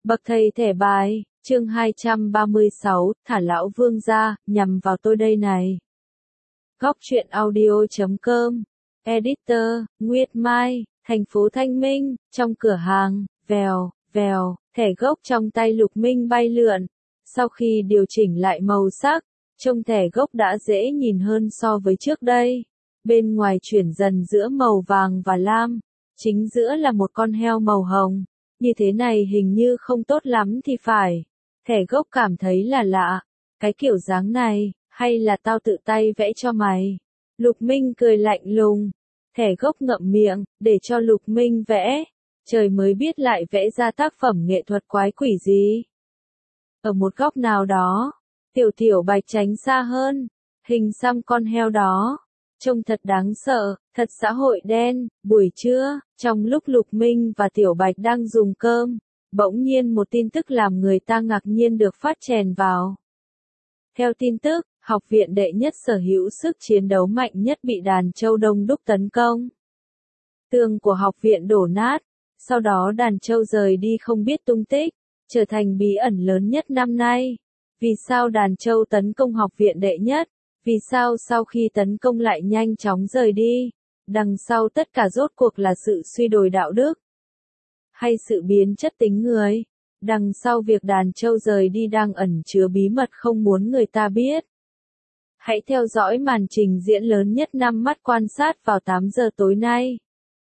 Bậc thầy thẻ bài, chương 236, thả lão vương ra, nhằm vào tôi đây này. Góc truyện audio.com, Editor, Nguyệt Mai, thành phố Thanh Minh, trong cửa hàng, vèo, vèo, thẻ gốc trong tay Lục Minh bay lượn. Sau khi điều chỉnh lại màu sắc, trông thẻ gốc đã dễ nhìn hơn so với trước đây. Bên ngoài chuyển dần giữa màu vàng và lam, chính giữa là một con heo màu hồng. Như thế này hình như không tốt lắm thì phải. Thẻ gốc cảm thấy là lạ. Cái kiểu dáng này, hay là tao tự tay vẽ cho mày? Lục Minh cười lạnh lùng. Thẻ gốc ngậm miệng, để cho Lục Minh vẽ. Trời mới biết lại vẽ ra tác phẩm nghệ thuật quái quỷ gì. Ở một góc nào đó, Tiểu Bạch tránh xa hơn. Hình xăm con heo đó. Trông thật đáng sợ, thật xã hội đen. Buổi trưa, trong lúc Lục Minh và Tiểu Bạch đang dùng cơm, bỗng nhiên một tin tức làm người ta ngạc nhiên được phát chèn vào. Theo tin tức, học viện đệ nhất sở hữu sức chiến đấu mạnh nhất bị đàn trâu đông đúc tấn công. Tường của học viện đổ nát, sau đó đàn trâu rời đi không biết tung tích, trở thành bí ẩn lớn nhất năm nay. Vì sao đàn trâu tấn công học viện đệ nhất? Vì sao sau khi tấn công lại nhanh chóng rời đi? Đằng sau tất cả rốt cuộc là sự suy đồi đạo đức? Hay sự biến chất tính người? Đằng sau việc đàn trâu rời đi đang ẩn chứa bí mật không muốn người ta biết. Hãy theo dõi màn trình diễn lớn nhất năm mắt quan sát vào 8 giờ tối nay.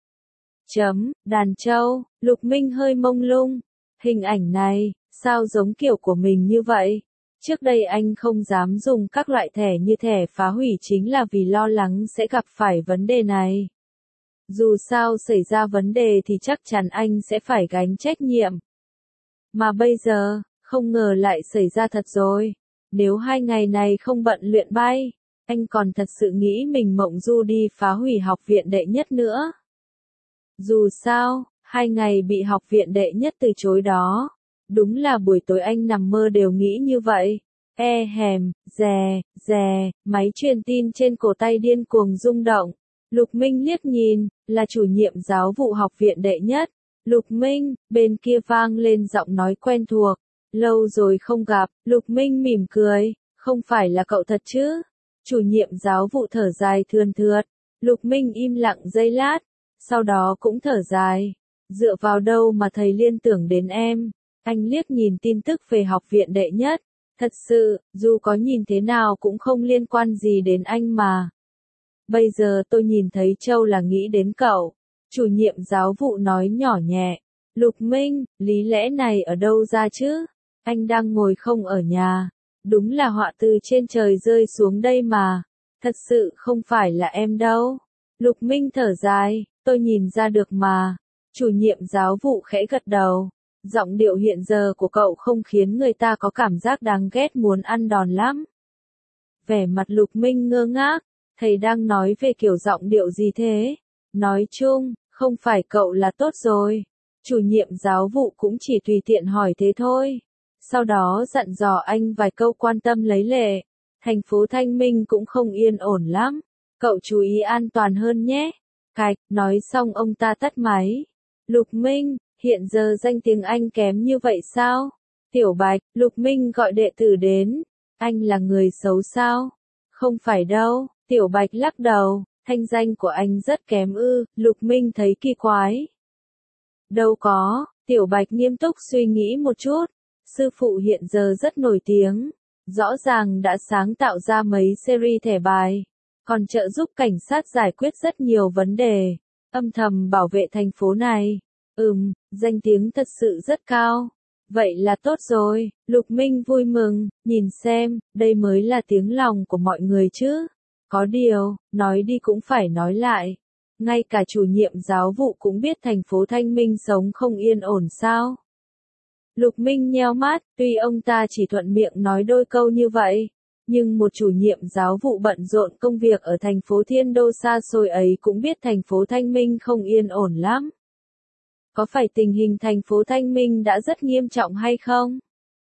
Đàn trâu, Lục Minh hơi mông lung. Hình ảnh này, sao giống kiểu của mình như vậy? Trước đây anh không dám dùng các loại thẻ như thẻ phá hủy chính là vì lo lắng sẽ gặp phải vấn đề này. Dù sao xảy ra vấn đề thì chắc chắn anh sẽ phải gánh trách nhiệm. Mà bây giờ, không ngờ lại xảy ra thật rồi. Nếu 2 ngày này không bận luyện bay, anh còn thật sự nghĩ mình mộng du đi phá hủy học viện đệ nhất nữa. Dù sao, 2 ngày bị học viện đệ nhất từ chối đó. Đúng là buổi tối anh nằm mơ đều nghĩ như vậy. Rè, máy truyền tin trên cổ tay điên cuồng rung động. Lục Minh liếc nhìn, là chủ nhiệm giáo vụ học viện đệ nhất. Lục Minh, bên kia vang lên giọng nói quen thuộc. Lâu rồi không gặp, Lục Minh mỉm cười, không phải là cậu thật chứ? Chủ nhiệm giáo vụ thở dài thườn thượt. Lục Minh im lặng giây lát, sau đó cũng thở dài. Dựa vào đâu mà thầy liên tưởng đến em? Anh liếc nhìn tin tức về học viện đệ nhất. Thật sự, dù có nhìn thế nào cũng không liên quan gì đến anh mà. Bây giờ tôi nhìn thấy Châu là nghĩ đến cậu. Chủ nhiệm giáo vụ nói nhỏ nhẹ. Lục Minh, lý lẽ này ở đâu ra chứ? Anh đang ngồi không ở nhà. Đúng là họa từ trên trời rơi xuống đây mà. Thật sự không phải là em đâu. Lục Minh thở dài, tôi nhìn ra được mà. Chủ nhiệm giáo vụ khẽ gật đầu. Giọng điệu hiện giờ của cậu không khiến người ta có cảm giác đáng ghét muốn ăn đòn lắm. Vẻ mặt Lục Minh ngơ ngác, thầy đang nói về kiểu giọng điệu gì thế? Nói chung, không phải cậu là tốt rồi. Chủ nhiệm giáo vụ cũng chỉ tùy tiện hỏi thế thôi. Sau đó dặn dò anh vài câu quan tâm lấy lệ. Thành phố Thanh Minh cũng không yên ổn lắm. Cậu chú ý an toàn hơn nhé. Cạch, nói xong ông ta tắt máy. Lục Minh, hiện giờ danh tiếng anh kém như vậy sao? Tiểu Bạch, Lục Minh gọi đệ tử đến. Anh là người xấu sao? Không phải đâu, Tiểu Bạch lắc đầu, thanh danh của anh rất kém ư, Lục Minh thấy kỳ quái. Đâu có, Tiểu Bạch nghiêm túc suy nghĩ một chút. Sư phụ hiện giờ rất nổi tiếng. Rõ ràng đã sáng tạo ra mấy series thẻ bài. Còn trợ giúp cảnh sát giải quyết rất nhiều vấn đề. Âm thầm bảo vệ thành phố này. Danh tiếng thật sự rất cao. Vậy là tốt rồi, Lục Minh vui mừng, nhìn xem, đây mới là tiếng lòng của mọi người chứ. Có điều, nói đi cũng phải nói lại. Ngay cả chủ nhiệm giáo vụ cũng biết thành phố Thanh Minh sống không yên ổn sao. Lục Minh nheo mắt, tuy ông ta chỉ thuận miệng nói đôi câu như vậy. Nhưng một chủ nhiệm giáo vụ bận rộn công việc ở thành phố Thiên Đô xa xôi ấy cũng biết thành phố Thanh Minh không yên ổn lắm. Có phải tình hình thành phố Thanh Minh đã rất nghiêm trọng hay không?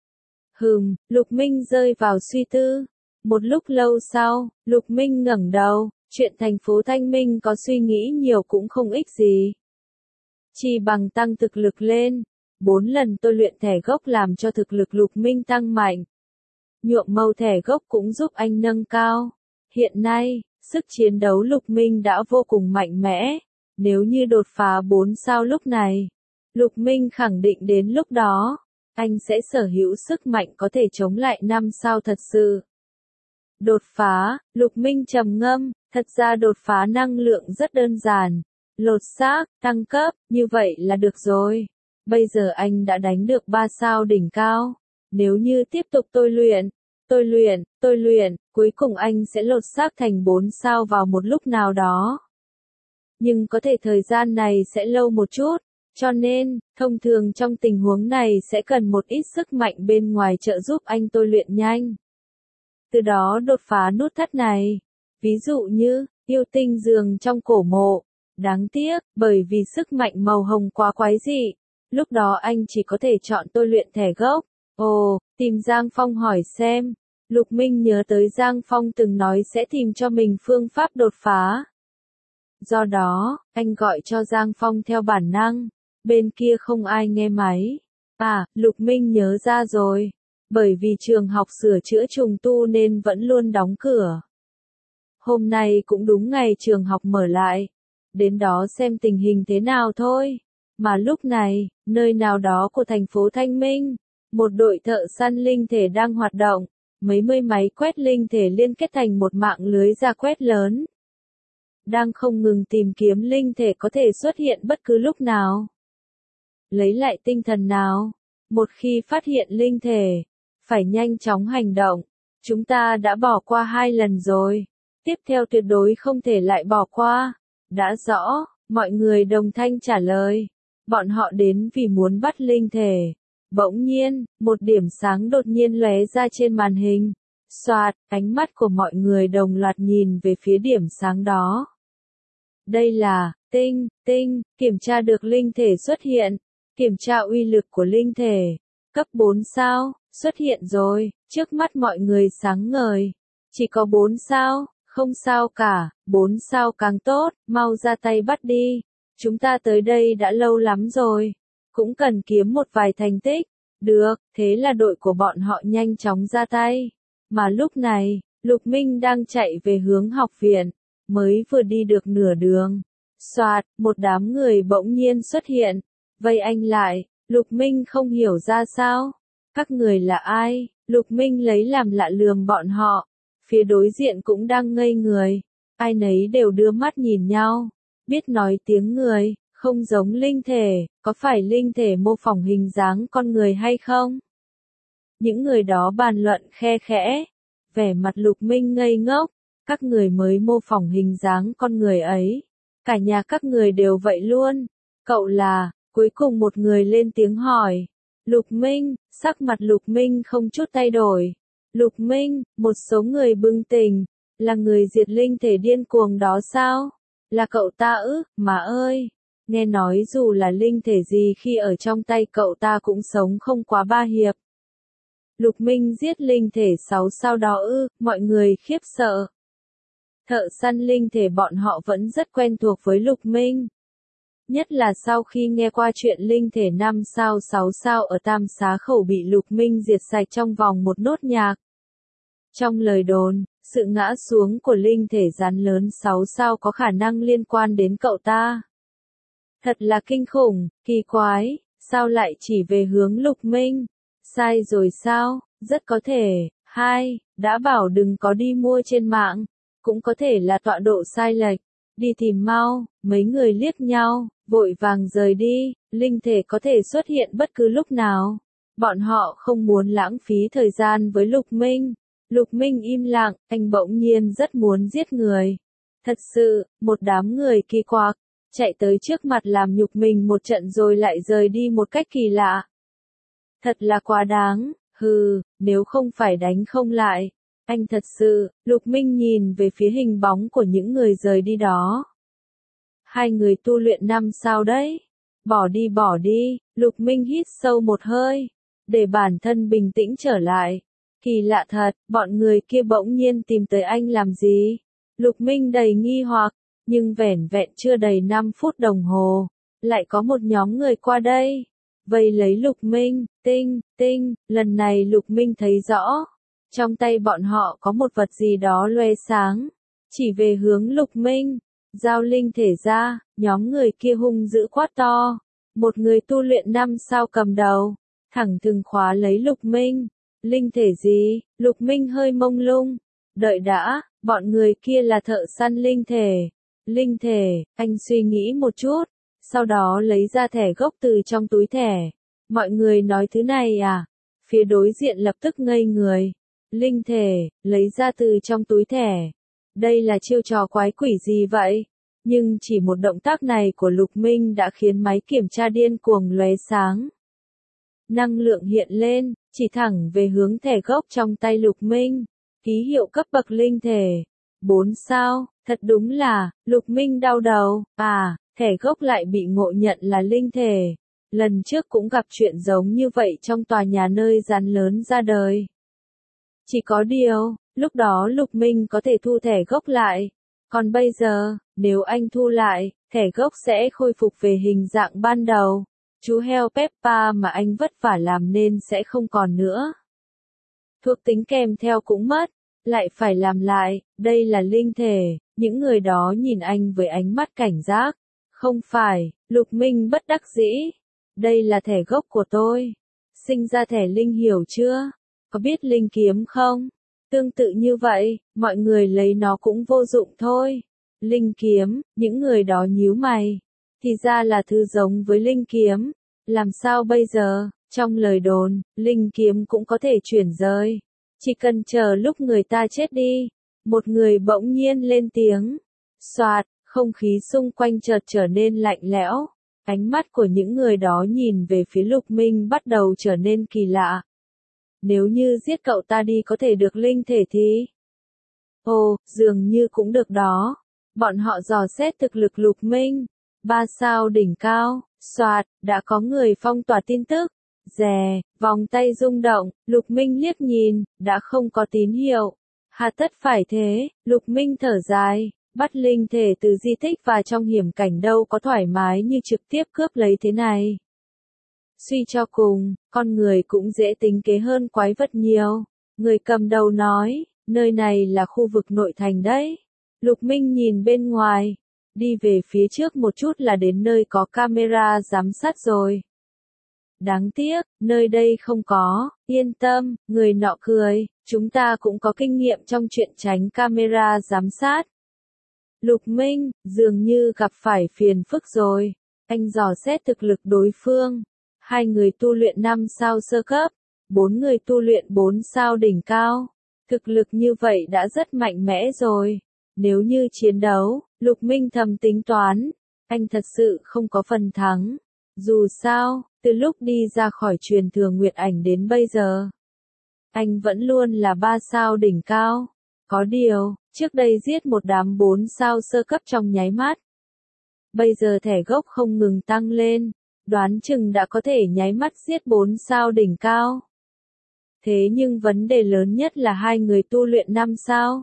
Lục Minh rơi vào suy tư. Một lúc lâu sau, Lục Minh ngẩng đầu, chuyện thành phố Thanh Minh có suy nghĩ nhiều cũng không ích gì. Chỉ bằng tăng thực lực lên, 4 lần tôi luyện thẻ gốc làm cho thực lực Lục Minh tăng mạnh. Nhuộm màu thẻ gốc cũng giúp anh nâng cao. Hiện nay, sức chiến đấu Lục Minh đã vô cùng mạnh mẽ. Nếu như đột phá 4 sao lúc này, Lục Minh khẳng định đến lúc đó, anh sẽ sở hữu sức mạnh có thể chống lại 5 sao thật sự. Đột phá, Lục Minh trầm ngâm, thật ra đột phá năng lượng rất đơn giản. Lột xác, tăng cấp, như vậy là được rồi. Bây giờ anh đã đánh được 3 sao đỉnh cao. Nếu như tiếp tục tôi luyện, cuối cùng anh sẽ lột xác thành 4 sao vào một lúc nào đó. Nhưng có thể thời gian này sẽ lâu một chút, cho nên, thông thường trong tình huống này sẽ cần một ít sức mạnh bên ngoài trợ giúp anh tôi luyện nhanh. Từ đó đột phá nút thắt này. Ví dụ như, yêu tinh giường trong cổ mộ. Đáng tiếc, bởi vì sức mạnh màu hồng quá quái dị. Lúc đó anh chỉ có thể chọn tôi luyện thẻ gốc. Ồ, tìm Giang Phong hỏi xem. Lục Minh nhớ tới Giang Phong từng nói sẽ tìm cho mình phương pháp đột phá. Do đó, anh gọi cho Giang Phong theo bản năng. Bên kia không ai nghe máy. À, Lục Minh nhớ ra rồi. Bởi vì trường học sửa chữa trùng tu nên vẫn luôn đóng cửa. Hôm nay cũng đúng ngày trường học mở lại. Đến đó xem tình hình thế nào thôi. Mà lúc này, nơi nào đó của thành phố Thanh Minh, một đội thợ săn linh thể đang hoạt động. Mấy mươi máy quét linh thể liên kết thành một mạng lưới ra quét lớn. Đang không ngừng tìm kiếm linh thể có thể xuất hiện bất cứ lúc nào. Lấy lại tinh thần nào. Một khi phát hiện linh thể, phải nhanh chóng hành động. Chúng ta đã bỏ qua 2 lần rồi. Tiếp theo tuyệt đối không thể lại bỏ qua. Đã rõ, mọi người đồng thanh trả lời. Bọn họ đến vì muốn bắt linh thể. Bỗng nhiên, một điểm sáng đột nhiên lóe ra trên màn hình. Xoạt, ánh mắt của mọi người đồng loạt nhìn về phía điểm sáng đó. Đây là, kiểm tra được linh thể xuất hiện. Kiểm tra uy lực của linh thể. Cấp 4 sao, xuất hiện rồi, trước mắt mọi người sáng ngời. Chỉ có 4 sao, không sao cả, 4 sao càng tốt, mau ra tay bắt đi. Chúng ta tới đây đã lâu lắm rồi, cũng cần kiếm một vài thành tích. Được, thế là đội của bọn họ nhanh chóng ra tay. Mà lúc này, Lục Minh đang chạy về hướng học viện, mới vừa đi được nửa đường. Soạt, một đám người bỗng nhiên xuất hiện, vây anh lại. Lục Minh không hiểu ra sao. Các người là ai? Lục Minh lấy làm lạ lườm bọn họ. Phía đối diện cũng đang ngây người. Ai nấy đều đưa mắt nhìn nhau. Biết nói tiếng người, không giống linh thể, có phải linh thể mô phỏng hình dáng con người hay không? Những người đó bàn luận khe khẽ. Vẻ mặt Lục Minh ngây ngốc. Các người mới mô phỏng hình dáng con người ấy. Cả nhà các người đều vậy luôn. Cậu là... Cuối cùng một người lên tiếng hỏi. Lục Minh, sắc mặt Lục Minh không chút thay đổi. Lục Minh, một số người bừng tỉnh, là người diệt linh thể điên cuồng đó sao? Là cậu ta ư, mà ơi. Nghe nói dù là linh thể gì khi ở trong tay cậu ta cũng sống không quá 3 hiệp. Lục Minh giết linh thể 6 sao đó ư, mọi người khiếp sợ. Thợ săn linh thể bọn họ vẫn rất quen thuộc với Lục Minh. Nhất là sau khi nghe qua chuyện linh thể 5 sao 6 sao ở Tam Xá Khẩu bị Lục Minh diệt sạch trong vòng một nốt nhạc. Trong lời đồn, sự ngã xuống của linh thể rắn lớn 6 sao có khả năng liên quan đến cậu ta. Thật là kinh khủng, kỳ quái, sao lại chỉ về hướng Lục Minh? Sai rồi sao? Rất có thể, đã bảo đừng có đi mua trên mạng, cũng có thể là tọa độ sai lệch. Đi tìm mau, mấy người liếc nhau, vội vàng rời đi, linh thể có thể xuất hiện bất cứ lúc nào. Bọn họ không muốn lãng phí thời gian với Lục Minh. Lục Minh im lặng, anh bỗng nhiên rất muốn giết người. Thật sự, một đám người kỳ quặc, chạy tới trước mặt làm nhục mình một trận rồi lại rời đi một cách kỳ lạ. Thật là quá đáng, nếu không phải đánh không lại. Anh thật sự, Lục Minh nhìn về phía hình bóng của những người rời đi đó. 2 người tu luyện 5 sao đấy. Bỏ đi, Lục Minh hít sâu một hơi, để bản thân bình tĩnh trở lại. Kỳ lạ thật, bọn người kia bỗng nhiên tìm tới anh làm gì? Lục Minh đầy nghi hoặc, nhưng vẻn vẹn chưa đầy 5 phút đồng hồ, lại có một nhóm người qua đây. vây lấy Lục Minh, tinh, lần này Lục Minh thấy rõ. Trong tay bọn họ có một vật gì đó loe sáng, chỉ về hướng Lục Minh, giao linh thể ra, nhóm người kia hung dữ quát to. Một người tu luyện 5 sao cầm đầu, thẳng thừng khóa lấy Lục Minh. Linh thể gì? Lục Minh hơi mông lung. Đợi đã, bọn người kia là thợ săn linh thể. Linh thể, anh suy nghĩ một chút, sau đó lấy ra thẻ gốc từ trong túi thẻ. Mọi người nói thứ này à? Phía đối diện lập tức ngây người. Linh thể, lấy ra từ trong túi thẻ. Đây là chiêu trò quái quỷ gì vậy? Nhưng chỉ một động tác này của Lục Minh đã khiến máy kiểm tra điên cuồng lóe sáng. Năng lượng hiện lên, chỉ thẳng về hướng thẻ gốc trong tay Lục Minh. Ký hiệu cấp bậc linh thể. 4 sao, thật đúng là, Lục Minh đau đầu, thẻ gốc lại bị ngộ nhận là linh thể. Lần trước cũng gặp chuyện giống như vậy trong tòa nhà nơi rắn lớn ra đời. Chỉ có điều, lúc đó Lục Minh có thể thu thẻ gốc lại. Còn bây giờ, nếu anh thu lại, thẻ gốc sẽ khôi phục về hình dạng ban đầu. Chú heo Peppa mà anh vất vả làm nên sẽ không còn nữa. Thuộc tính kèm theo cũng mất, lại phải làm lại, đây là linh thể. Những người đó nhìn anh với ánh mắt cảnh giác. Không phải, Lục Minh bất đắc dĩ. Đây là thẻ gốc của tôi. Sinh ra thẻ linh hiểu chưa? Có biết linh kiếm không? Tương tự như vậy, mọi người lấy nó cũng vô dụng thôi. Linh kiếm, những người đó nhíu mày. Thì ra là thứ giống với linh kiếm. Làm sao bây giờ? Trong lời đồn, linh kiếm cũng có thể chuyển rời. Chỉ cần chờ lúc người ta chết đi. Một người bỗng nhiên lên tiếng. Soạt, không khí xung quanh chợt trở nên lạnh lẽo. Ánh mắt của những người đó nhìn về phía Lục Minh bắt đầu trở nên kỳ lạ. Nếu như giết cậu ta đi có thể được linh thể thì... Ồ, dường như cũng được đó. Bọn họ dò xét thực lực Lục Minh. 3 sao đỉnh cao, soạt, đã có người phong tỏa tin tức. Rè, vòng tay rung động, Lục Minh liếc nhìn, đã không có tín hiệu. Hà tất phải thế, Lục Minh thở dài, bắt linh thể từ di tích và trong hiểm cảnh đâu có thoải mái như trực tiếp cướp lấy thế này. Suy cho cùng, con người cũng dễ tính kế hơn quái vật nhiều. Người cầm đầu nói, nơi này là khu vực nội thành đấy. Lục Minh nhìn bên ngoài, đi về phía trước một chút là đến nơi có camera giám sát rồi. Đáng tiếc, nơi đây không có, yên tâm, người nọ cười, chúng ta cũng có kinh nghiệm trong chuyện tránh camera giám sát. Lục Minh, dường như gặp phải phiền phức rồi. Anh dò xét thực lực đối phương. 2 người tu luyện 5 sao sơ cấp, 4 người tu luyện 4 sao đỉnh cao. Thực lực như vậy đã rất mạnh mẽ rồi. Nếu như chiến đấu, Lục Minh thầm tính toán, anh thật sự không có phần thắng. Dù sao, từ lúc đi ra khỏi truyền thừa Nguyệt Ảnh đến bây giờ, anh vẫn luôn là 3 sao đỉnh cao. Có điều, trước đây giết một đám 4 sao sơ cấp trong nháy mắt. Bây giờ thẻ gốc không ngừng tăng lên, đoán chừng đã có thể nháy mắt giết 4 sao đỉnh cao. Thế nhưng vấn đề lớn nhất là 2 người tu luyện 5 sao.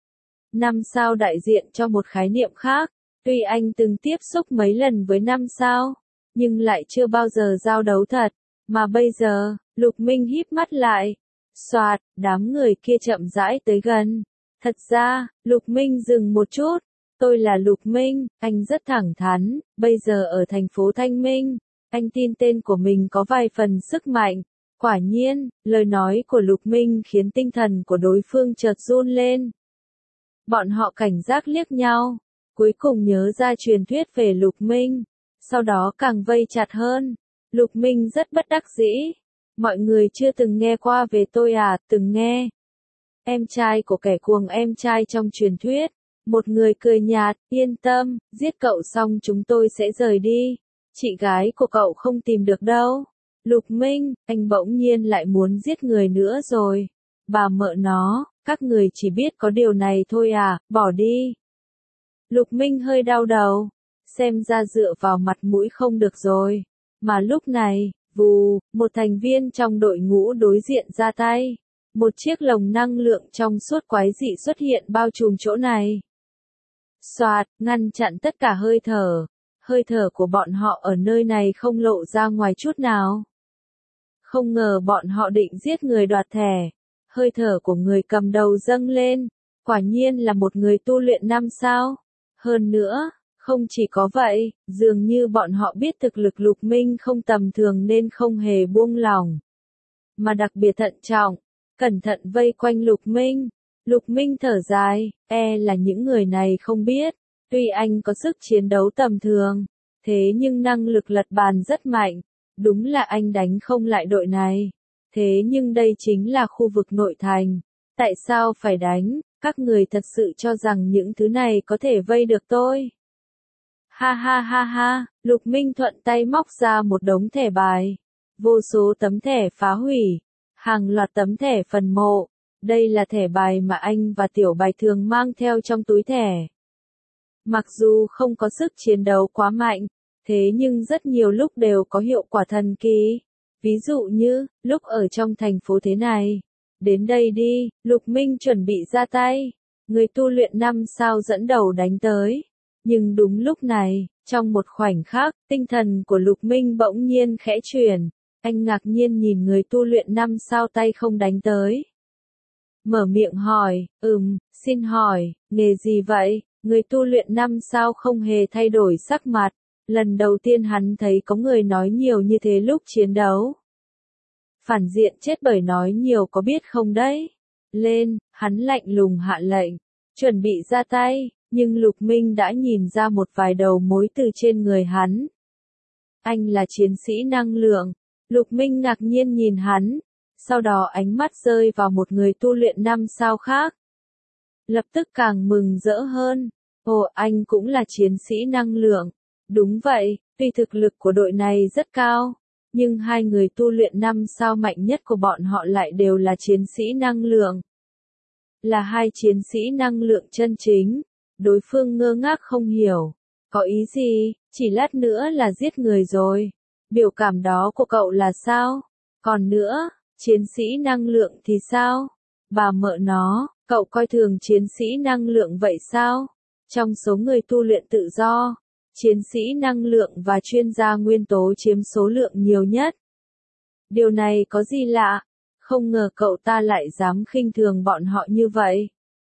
5 sao đại diện cho một khái niệm khác, tuy anh từng tiếp xúc mấy lần với 5 sao, nhưng lại chưa bao giờ giao đấu thật, mà bây giờ, Lục Minh híp mắt lại. Soạt, đám người kia chậm rãi tới gần. Thật ra, Lục Minh dừng một chút. Tôi là Lục Minh, anh rất thẳng thắn, bây giờ ở thành phố Thanh Minh, anh tin tên của mình có vài phần sức mạnh. Quả nhiên, lời nói của Lục Minh khiến tinh thần của đối phương chợt run lên. Bọn họ cảnh giác liếc nhau, cuối cùng nhớ ra truyền thuyết về Lục Minh, sau đó càng vây chặt hơn. Lục Minh rất bất đắc dĩ. Mọi người chưa từng nghe qua về tôi à? Từng nghe. Em trai của kẻ cuồng em trai trong truyền thuyết. Một người cười nhạt, yên tâm, giết cậu xong chúng tôi sẽ rời đi. Chị gái của cậu không tìm được đâu. Lục Minh, anh bỗng nhiên lại muốn giết người nữa rồi. Bà mợ nó, các người chỉ biết có điều này thôi à, bỏ đi. Lục Minh hơi đau đầu. Xem ra dựa vào mặt mũi không được rồi. Mà lúc này, vù, một thành viên trong đội ngũ đối diện ra tay. Một chiếc lồng năng lượng trong suốt quái dị xuất hiện bao trùm chỗ này. Soạt, ngăn chặn tất cả hơi thở. hơi thở của bọn họ ở nơi này không lộ ra ngoài chút nào. Không ngờ bọn họ định giết người đoạt thẻ. Hơi thở của người cầm đầu dâng lên, quả nhiên là một người tu luyện 5 sao. Hơn nữa, không chỉ có vậy, dường như bọn họ biết thực lực Lục Minh không tầm thường nên không hề buông lỏng, mà đặc biệt thận trọng, cẩn thận vây quanh Lục Minh. Lục Minh thở dài, là những người này không biết, tuy anh có sức chiến đấu tầm thường, thế nhưng năng lực lật bàn rất mạnh, đúng là anh đánh không lại đội này. Thế nhưng đây chính là khu vực nội thành, tại sao phải đánh, các người thật sự cho rằng những thứ này có thể vây được tôi? Ha ha ha ha, Lục Minh thuận tay móc ra một đống thẻ bài, vô số tấm thẻ phá hủy, hàng loạt tấm thẻ phần mộ, đây là thẻ bài mà anh và Tiểu Bạch thường mang theo trong túi thẻ. Mặc dù không có sức chiến đấu quá mạnh, thế nhưng rất nhiều lúc đều có hiệu quả thần kỳ. Ví dụ như, lúc ở trong thành phố thế này. Đến đây đi, Lục Minh chuẩn bị ra tay. Người tu luyện 5 sao dẫn đầu đánh tới. Nhưng đúng lúc này, trong một khoảnh khắc, tinh thần của Lục Minh bỗng nhiên khẽ chuyển. Anh ngạc nhiên nhìn người tu luyện 5 sao tay không đánh tới. Mở miệng hỏi, xin hỏi, nghề gì vậy? Người tu luyện 5 sao không hề thay đổi sắc mặt. Lần đầu tiên hắn thấy có người nói nhiều như thế lúc chiến đấu. Phản diện chết bởi nói nhiều có biết không đấy? Lên, hắn lạnh lùng hạ lệnh, chuẩn bị ra tay, nhưng Lục Minh đã nhìn ra một vài đầu mối từ trên người hắn. Anh là chiến sĩ năng lượng. Lục Minh ngạc nhiên nhìn hắn, sau đó ánh mắt rơi vào một người tu luyện 5 sao khác. Lập tức càng mừng rỡ hơn. Ồ, anh cũng là chiến sĩ năng lượng. Đúng vậy, tuy thực lực của đội này rất cao, nhưng hai người tu luyện 5 sao mạnh nhất của bọn họ lại đều là chiến sĩ năng lượng. Là hai chiến sĩ năng lượng chân chính. Đối phương ngơ ngác không hiểu. Có ý gì, chỉ lát nữa là giết người rồi. Biểu cảm đó của cậu là sao? Còn nữa, chiến sĩ năng lượng thì sao? Bà mợ nó, cậu coi thường chiến sĩ năng lượng vậy sao? Trong số người tu luyện tự do, chiến sĩ năng lượng và chuyên gia nguyên tố chiếm số lượng nhiều nhất. Điều này có gì lạ? Không ngờ cậu ta lại dám khinh thường bọn họ như vậy.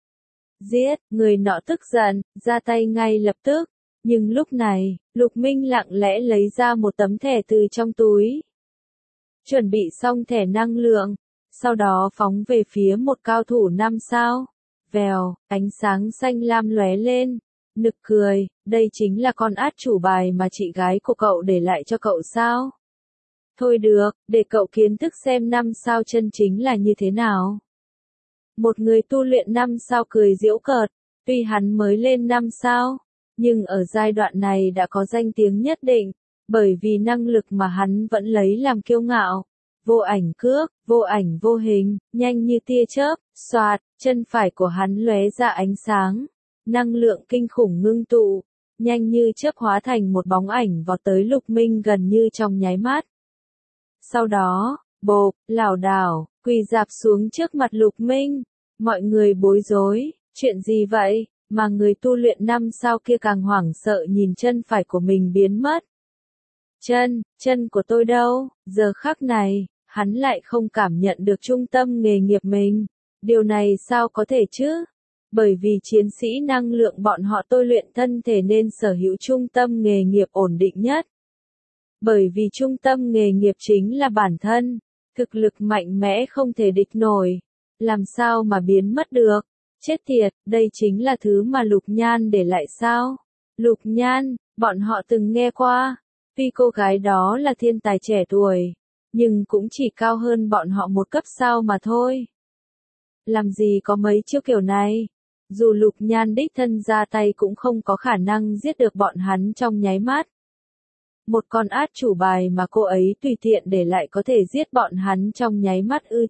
Giết, người nọ tức giận, ra tay ngay lập tức. Nhưng lúc này, Lục Minh lặng lẽ lấy ra một tấm thẻ từ trong túi. Chuẩn bị xong thẻ năng lượng, sau đó phóng về phía một cao thủ 5 sao. Vèo, ánh sáng xanh lam lóe lên. Nực cười, đây chính là con át chủ bài mà chị gái của cậu để lại cho cậu sao? Thôi được, để cậu kiến thức xem 5 sao chân chính là như thế nào. Một người tu luyện 5 sao cười giễu cợt, tuy hắn mới lên 5 sao, nhưng ở giai đoạn này đã có danh tiếng nhất định, bởi vì năng lực mà hắn vẫn lấy làm kiêu ngạo. Vô ảnh cước, vô ảnh vô hình, nhanh như tia chớp, xoạt, chân phải của hắn lóe ra ánh sáng. Năng lượng kinh khủng ngưng tụ, nhanh như chớp hóa thành một bóng ảnh vọt tới Lục Minh gần như trong nháy mắt. Sau đó, bộp, lảo đảo, quỳ rạp xuống trước mặt Lục Minh. Mọi người bối rối, chuyện gì vậy? Mà người tu luyện 5 sao kia càng hoảng sợ nhìn chân phải của mình biến mất. Chân của tôi đâu? Giờ khắc này, hắn lại không cảm nhận được trung tâm nghề nghiệp mình. Điều này sao có thể chứ? Bởi vì chiến sĩ năng lượng bọn họ tôi luyện thân thể nên sở hữu trung tâm nghề nghiệp ổn định nhất. Bởi vì trung tâm nghề nghiệp chính là bản thân, thực lực mạnh mẽ không thể địch nổi. Làm sao mà biến mất được? Chết tiệt, đây chính là thứ mà Lục Nhan để lại sao? Lục Nhan, bọn họ từng nghe qua. Tuy cô gái đó là thiên tài trẻ tuổi, nhưng cũng chỉ cao hơn bọn họ một cấp sao mà thôi. Làm gì có mấy chiêu kiểu này? Dù Lục Nhan đích thân ra tay cũng không có khả năng giết được bọn hắn trong nháy mắt. Một con át chủ bài mà cô ấy tùy tiện để lại có thể giết bọn hắn trong nháy mắt ư?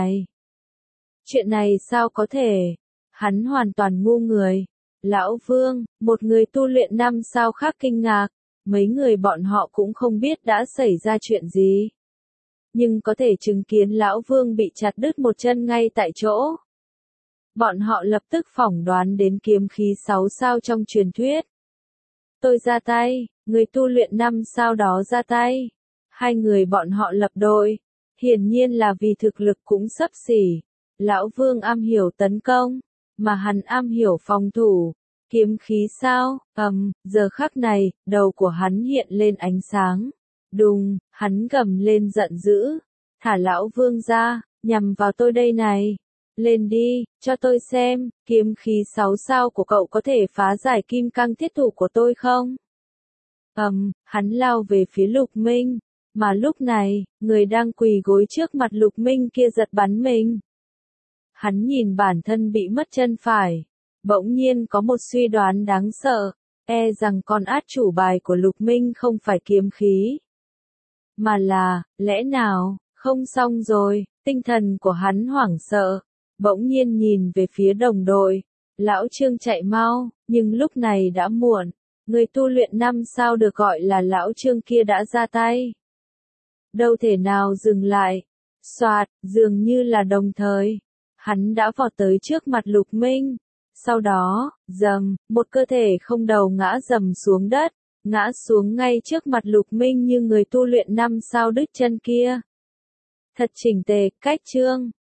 Chuyện này sao có thể? Hắn hoàn toàn ngu người. Lão Vương, một người tu luyện 5 sao khác kinh ngạc, mấy người bọn họ cũng không biết đã xảy ra chuyện gì. Nhưng có thể chứng kiến Lão Vương bị chặt đứt một chân ngay tại chỗ. Bọn họ lập tức phỏng đoán đến kiếm khí 6 sao trong truyền thuyết. Tôi ra tay, Người tu luyện 5 sao đó ra tay. Hai người bọn họ lập đội. Hiển nhiên là vì thực lực cũng xấp xỉ. Lão Vương am hiểu tấn công, mà hắn am hiểu phòng thủ. Kiếm khí sao? Giờ khắc này, đầu của hắn hiện lên ánh sáng. Đùng, hắn gầm lên giận dữ. Thả Lão Vương ra, nhằm vào tôi đây này. Lên đi, cho tôi xem, kiếm khí 6 sao của cậu có thể phá giải kim cang thiết thủ của tôi không? Hắn lao về phía Lục Minh. Mà lúc này, người đang quỳ gối trước mặt Lục Minh kia giật bắn mình. Hắn nhìn bản thân bị mất chân phải. Bỗng nhiên có một suy đoán đáng sợ. E rằng con át chủ bài của Lục Minh không phải kiếm khí. Mà là, lẽ nào, không xong rồi, tinh thần của hắn hoảng sợ. Bỗng nhiên nhìn về phía đồng đội. Lão Trương chạy mau, nhưng lúc này đã muộn. Người tu luyện 5 sao được gọi là Lão Trương kia đã ra tay. Đâu thể nào dừng lại. Soạt, dường như là đồng thời. Hắn đã vọt tới trước mặt Lục Minh. Sau đó, dầm, một cơ thể không đầu ngã dầm xuống đất. Ngã xuống ngay trước mặt Lục Minh như người tu luyện 5 sao đứt chân kia. Thật chỉnh tề, cách chương.